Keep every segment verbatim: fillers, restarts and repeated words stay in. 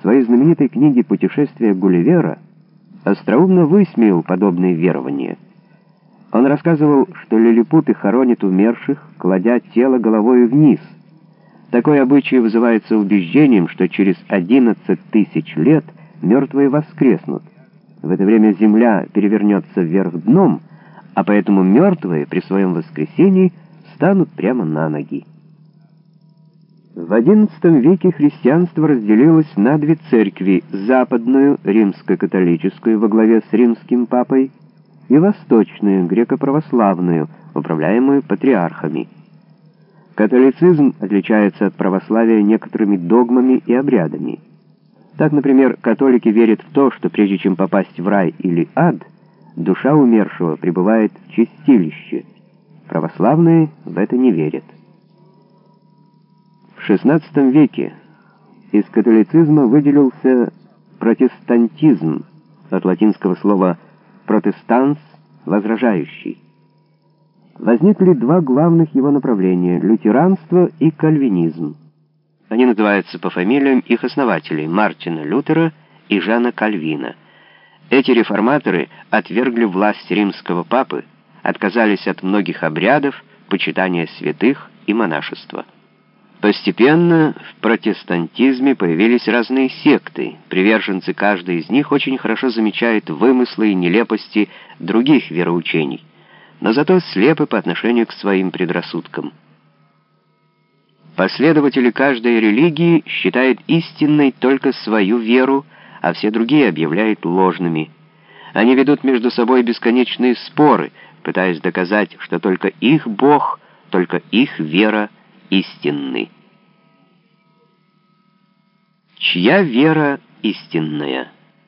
своей знаменитой книге «Путешествие Гулливера» остроумно высмеял подобные верования. Он рассказывал, что лилипуты хоронят умерших, кладя тело головой вниз. Такой обычай вызывается убеждением, что через одиннадцать тысяч лет мертвые воскреснут. В это время земля перевернется вверх дном, а поэтому мертвые при своем воскресении станут прямо на ноги. В одиннадцатом веке христианство разделилось на две церкви: западную, римско-католическую, во главе с римским папой, и восточную, греко-православную, управляемую патриархами. Католицизм отличается от православия некоторыми догмами и обрядами. Так, например, католики верят в то, что прежде чем попасть в рай или ад, душа умершего пребывает в чистилище. Православные в это не верят. В шестнадцатом веке из католицизма выделился протестантизм, от латинского слова «протестанс» — «возражающий». Возникли два главных его направления — лютеранство и кальвинизм. Они называются по фамилиям их основателей — Мартина Лютера и Жана Кальвина. Эти реформаторы отвергли власть римского папы, отказались от многих обрядов, почитания святых и монашества. Постепенно в протестантизме появились разные секты. Приверженцы каждой из них очень хорошо замечают вымыслы и нелепости других вероучений, но зато слепы по отношению к своим предрассудкам. Последователи каждой религии считают истинной только свою веру, а все другие объявляют ложными. Они ведут между собой бесконечные споры, пытаясь доказать, что только их Бог, только их вера истинны. Чья вера истинная?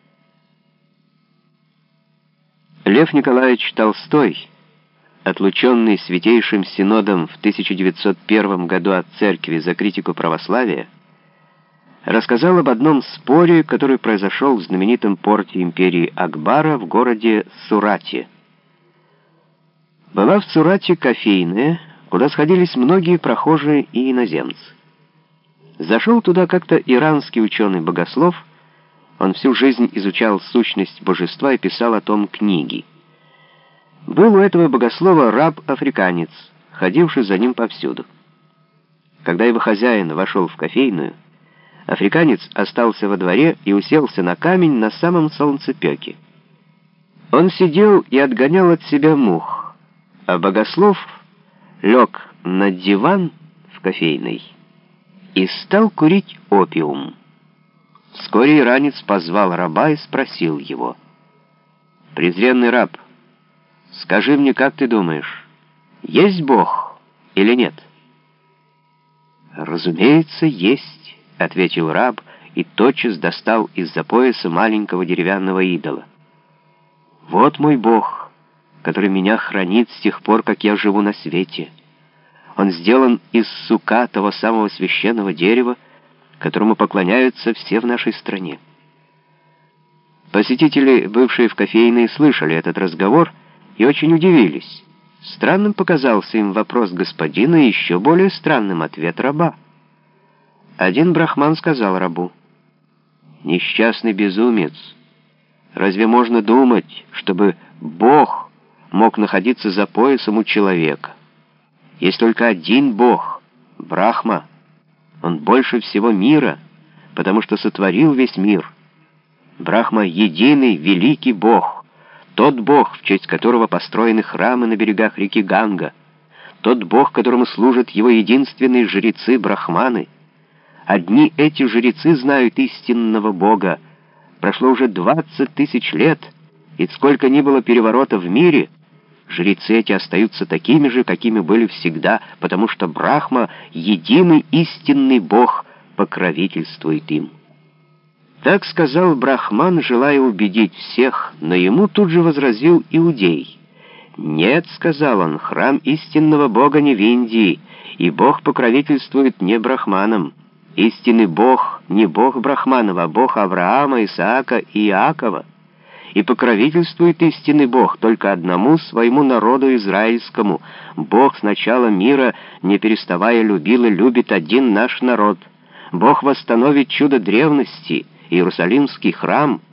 Лев Николаевич Толстой, отлученный Святейшим Синодом в тысяча девятьсот первом году от церкви за критику православия, рассказал об одном споре, который произошел в знаменитом порте империи Акбара в городе Сурате. Была в Сурате кофейная, куда сходились многие прохожие и иноземцы. Зашел туда как-то иранский ученый-богослов. Он всю жизнь изучал сущность божества и писал о том книги. Был у этого богослова раб-африканец, ходивший за ним повсюду. Когда его хозяин вошел в кофейную, африканец остался во дворе и уселся на камень на самом солнцепеке. Он сидел и отгонял от себя мух, а богослов лег на диван в кофейной и стал курить опиум. Вскоре иранец позвал раба и спросил его: «Презренный раб, скажи мне, как ты думаешь, есть Бог или нет?» «Разумеется, есть», — ответил раб и тотчас достал из-за пояса маленького деревянного идола. «Вот мой Бог, который меня хранит с тех пор, как я живу на свете. Он сделан из сука, того самого священного дерева, которому поклоняются все в нашей стране». Посетители, бывшие в кофейной, слышали этот разговор и очень удивились. Странным показался им вопрос господина и еще более странным ответ раба. Один брахман сказал рабу: «Несчастный безумец, разве можно думать, чтобы Бог мог находиться за поясом у человека? Есть только один Бог — Брахма. Он больше всего мира, потому что сотворил весь мир. Брахма — единый, великий Бог, тот Бог, в честь которого построены храмы на берегах реки Ганга, тот Бог, которому служат его единственные жрецы-брахманы. Одни эти жрецы знают истинного Бога. Прошло уже двадцать тысяч лет, и сколько ни было переворотов в мире, жрецы эти остаются такими же, какими были всегда, потому что Брахма, единый истинный Бог, покровительствует им». Так сказал брахман, желая убедить всех, но ему тут же возразил иудей. «Нет, — сказал он, — храм истинного Бога не в Индии, и Бог покровительствует не брахманам. Истинный Бог не Бог брахманов, а Бог Авраама, Исаака и Иакова. И покровительствует истинный Бог только одному своему народу израильскому. Бог с начала мира, не переставая, любил и любит один наш народ. Бог восстановит чудо древности, Иерусалимский храм